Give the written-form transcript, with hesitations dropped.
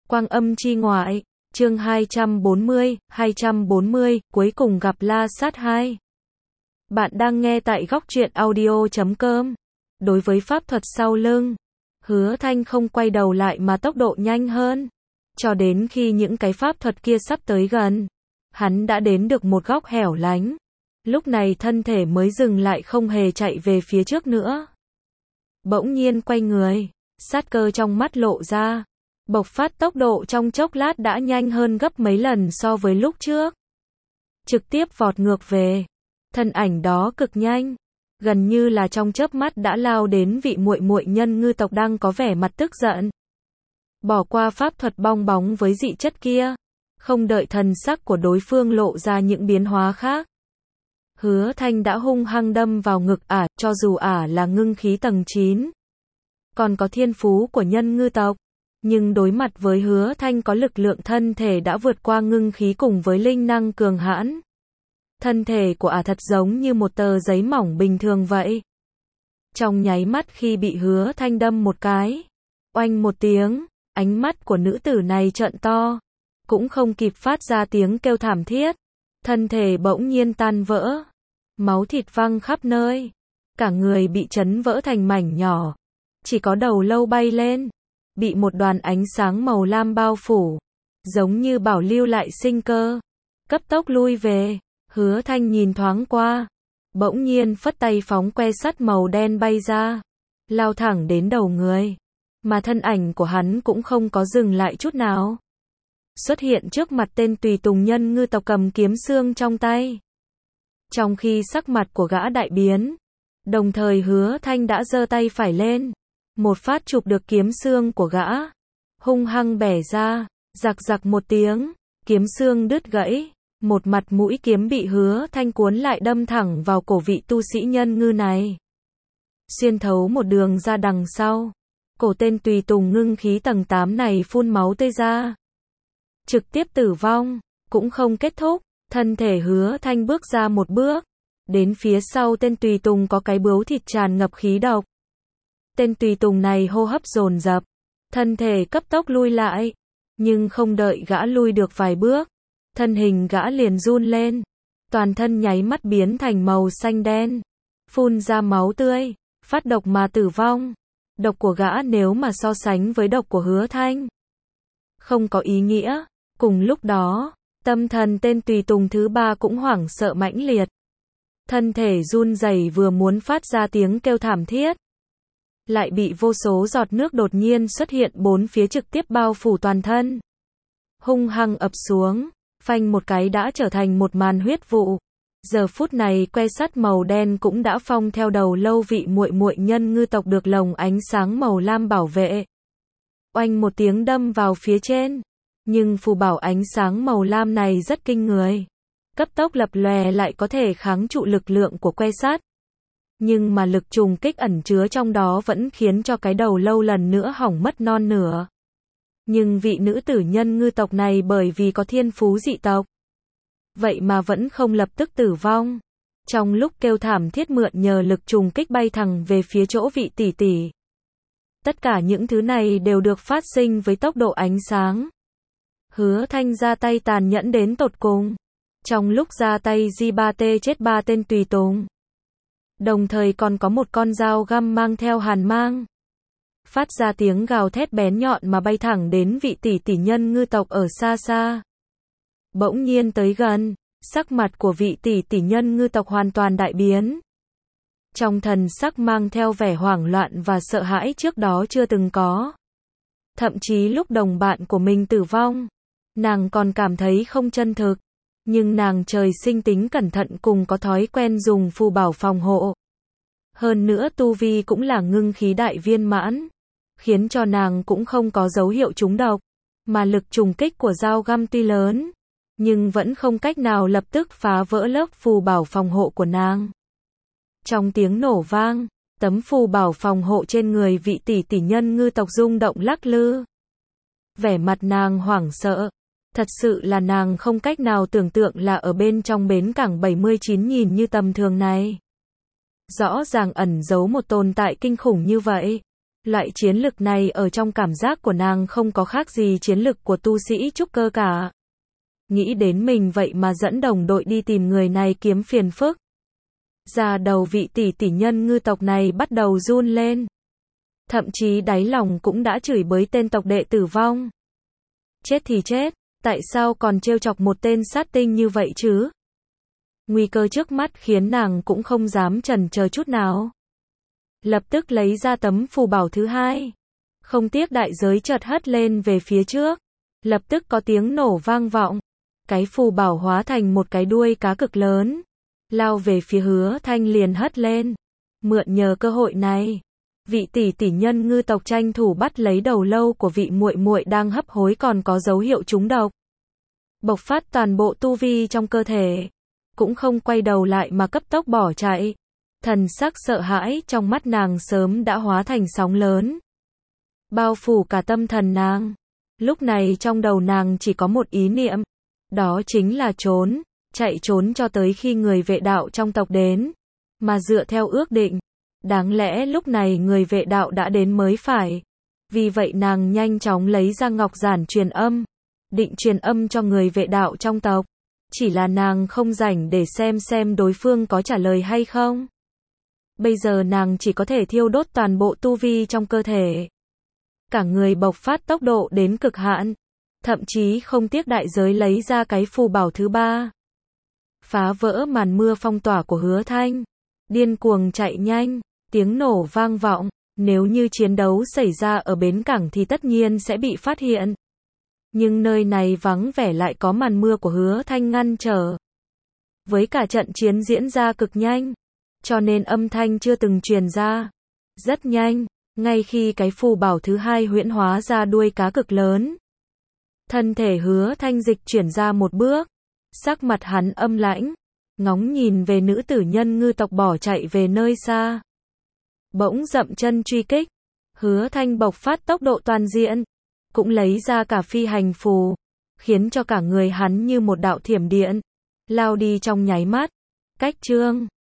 Quang âm chi ngoại, chương 240, cuối cùng gặp La Sát 2. Bạn đang nghe tại góc truyện audio.com. Đối với pháp thuật sau lưng, Hứa Thanh không quay đầu lại mà tốc độ nhanh hơn. Cho đến khi những cái pháp thuật kia sắp tới gần, hắn đã đến được một góc hẻo lánh. Lúc này thân thể mới dừng lại, không hề chạy về phía trước nữa. Bỗng nhiên quay người, sát cơ trong mắt lộ ra. Bộc phát tốc độ trong chốc lát đã nhanh hơn gấp mấy lần so với lúc trước. Trực tiếp vọt ngược về. Thân ảnh đó cực nhanh, gần như là trong chớp mắt đã lao đến vị muội muội nhân ngư tộc đang có vẻ mặt tức giận. Bỏ qua pháp thuật bong bóng với dị chất kia, không đợi thần sắc của đối phương lộ ra những biến hóa khác. Hứa Thanh đã hung hăng đâm vào ngực ả, cho dù ả là ngưng khí tầng 9. Còn có thiên phú của nhân ngư tộc. Nhưng đối mặt với Hứa Thanh có lực lượng thân thể đã vượt qua ngưng khí cùng với linh năng cường hãn. Thân thể của ả thật giống như một tờ giấy mỏng bình thường vậy. Trong nháy mắt khi bị Hứa Thanh đâm một cái, oanh một tiếng, ánh mắt của nữ tử này trợn to, cũng không kịp phát ra tiếng kêu thảm thiết. Thân thể bỗng nhiên tan vỡ, máu thịt văng khắp nơi, cả người bị chấn vỡ thành mảnh nhỏ, chỉ có đầu lâu bay lên, bị một đoàn ánh sáng màu lam bao phủ, giống như bảo lưu lại sinh cơ, cấp tốc lui về. Hứa Thanh nhìn thoáng qua, bỗng nhiên phất tay phóng que sắt màu đen bay ra, lao thẳng đến đầu người, mà thân ảnh của hắn cũng không có dừng lại chút nào. Xuất hiện trước mặt tên tùy tùng nhân ngư tộc cầm kiếm xương trong tay. Trong khi sắc mặt của gã đại biến, đồng thời Hứa Thanh đã giơ tay phải lên, một phát chụp được kiếm xương của gã, hung hăng bẻ ra, rạc rạc một tiếng, kiếm xương đứt gãy, một mặt mũi kiếm bị Hứa Thanh cuốn lại đâm thẳng vào cổ vị tu sĩ nhân ngư này. Xuyên thấu một đường ra đằng sau, cổ tên tùy tùng ngưng khí tầng 8 này phun máu tươi ra. Trực tiếp tử vong, cũng không kết thúc, thân thể Hứa Thanh bước ra một bước, đến phía sau tên tùy tùng có cái bướu thịt tràn ngập khí độc. Tên tùy tùng này hô hấp dồn dập, thân thể cấp tốc lui lại, nhưng không đợi gã lui được vài bước, thân hình gã liền run lên, toàn thân nháy mắt biến thành màu xanh đen, phun ra máu tươi, phát độc mà tử vong. Độc của gã nếu mà so sánh với độc của Hứa Thanh, không có ý nghĩa. Cùng lúc đó, tâm thần tên tùy tùng thứ ba cũng hoảng sợ mãnh liệt. Thân thể run rẩy vừa muốn phát ra tiếng kêu thảm thiết, lại bị vô số giọt nước đột nhiên xuất hiện bốn phía trực tiếp bao phủ toàn thân. Hung hăng ập xuống, phanh một cái đã trở thành một màn huyết vụ. Giờ phút này que sắt màu đen cũng đã phong theo đầu lâu vị muội muội nhân ngư tộc được lồng ánh sáng màu lam bảo vệ. Oanh một tiếng đâm vào phía trên. Nhưng phù bảo ánh sáng màu lam này rất kinh người. Cấp tốc lập lòe lại có thể kháng trụ lực lượng của que sắt. Nhưng mà lực trùng kích ẩn chứa trong đó vẫn khiến cho cái đầu lâu lần nữa hỏng mất non nửa. Nhưng vị nữ tử nhân ngư tộc này bởi vì có thiên phú dị tộc, vậy mà vẫn không lập tức tử vong. Trong lúc kêu thảm thiết mượn nhờ lực trùng kích bay thẳng về phía chỗ vị tỷ tỷ. Tất cả những thứ này đều được phát sinh với tốc độ ánh sáng. Hứa Thanh ra tay tàn nhẫn đến tột cùng. Trong lúc ra tay J3T chết 3 tên tùy tùng. Đồng thời còn có một con dao găm mang theo hàn mang. Phát ra tiếng gào thét bén nhọn mà bay thẳng đến vị tỷ tỷ nhân ngư tộc ở xa xa. Bỗng nhiên tới gần, sắc mặt của vị tỷ tỷ nhân ngư tộc hoàn toàn đại biến. Trong thần sắc mang theo vẻ hoảng loạn và sợ hãi trước đó chưa từng có. Thậm chí lúc đồng bạn của mình tử vong, nàng còn cảm thấy không chân thực. Nhưng nàng trời sinh tính cẩn thận cùng có thói quen dùng phù bảo phòng hộ. Hơn nữa tu vi cũng là ngưng khí đại viên mãn, khiến cho nàng cũng không có dấu hiệu trúng độc, mà lực trùng kích của dao găm tuy lớn, nhưng vẫn không cách nào lập tức phá vỡ lớp phù bảo phòng hộ của nàng. Trong tiếng nổ vang, tấm phù bảo phòng hộ trên người vị tỷ tỷ nhân ngư tộc rung động lắc lư. Vẻ mặt nàng hoảng sợ. Thật sự là nàng không cách nào tưởng tượng là ở bên trong bến cảng 79 nhìn như tầm thường này. Rõ ràng ẩn giấu một tồn tại kinh khủng như vậy. Loại chiến lực này ở trong cảm giác của nàng không có khác gì chiến lực của tu sĩ trúc cơ cả. Nghĩ đến mình vậy mà dẫn đồng đội đi tìm người này kiếm phiền phức. Da đầu vị tỷ tỷ nhân ngư tộc này bắt đầu run lên. Thậm chí đáy lòng cũng đã chửi bới tên tộc đệ tử vong. Chết thì chết, tại sao còn trêu chọc một tên sát tinh như vậy chứ? Nguy cơ trước mắt khiến nàng cũng không dám chần chờ chút nào. Lập tức lấy ra tấm phù bảo thứ hai. Không tiếc đại giới chợt hất lên về phía trước. Lập tức có tiếng nổ vang vọng. Cái phù bảo hóa thành một cái đuôi cá cực lớn. Lao về phía Hứa Thanh liền hất lên. Mượn nhờ cơ hội này, vị tỷ tỷ nhân ngư tộc tranh thủ bắt lấy đầu lâu của vị muội muội đang hấp hối còn có dấu hiệu trúng độc. Bộc phát toàn bộ tu vi trong cơ thể. Cũng không quay đầu lại mà cấp tốc bỏ chạy. Thần sắc sợ hãi trong mắt nàng sớm đã hóa thành sóng lớn. Bao phủ cả tâm thần nàng. Lúc này trong đầu nàng chỉ có một ý niệm. Đó chính là trốn. Chạy trốn cho tới khi người vệ đạo trong tộc đến. Mà dựa theo ước định. Đáng lẽ lúc này người vệ đạo đã đến mới phải. Vì vậy nàng nhanh chóng lấy ra ngọc giản truyền âm. Định truyền âm cho người vệ đạo trong tộc. Chỉ là nàng không rảnh để xem đối phương có trả lời hay không. Bây giờ nàng chỉ có thể thiêu đốt toàn bộ tu vi trong cơ thể. Cả người bộc phát tốc độ đến cực hạn. Thậm chí không tiếc đại giới lấy ra cái phù bảo thứ ba. Phá vỡ màn mưa phong tỏa của Hứa Thanh. Điên cuồng chạy nhanh. Tiếng nổ vang vọng. Nếu như chiến đấu xảy ra ở bến cảng thì tất nhiên sẽ bị phát hiện. Nhưng nơi này vắng vẻ lại có màn mưa của Hứa Thanh ngăn trở. Với cả trận chiến diễn ra cực nhanh. Cho nên âm thanh chưa từng truyền ra. Rất nhanh. Ngay khi cái phù bảo thứ hai huyễn hóa ra đuôi cá cực lớn. Thân thể Hứa Thanh dịch chuyển ra một bước. Sắc mặt hắn âm lãnh. Ngóng nhìn về nữ tử nhân ngư tộc bỏ chạy về nơi xa. Bỗng dậm chân truy kích. Hứa Thanh bộc phát tốc độ toàn diện. Cũng lấy ra cả phi hành phù. Khiến cho cả người hắn như một đạo thiểm điện. Lao đi trong nháy mắt. Cách chương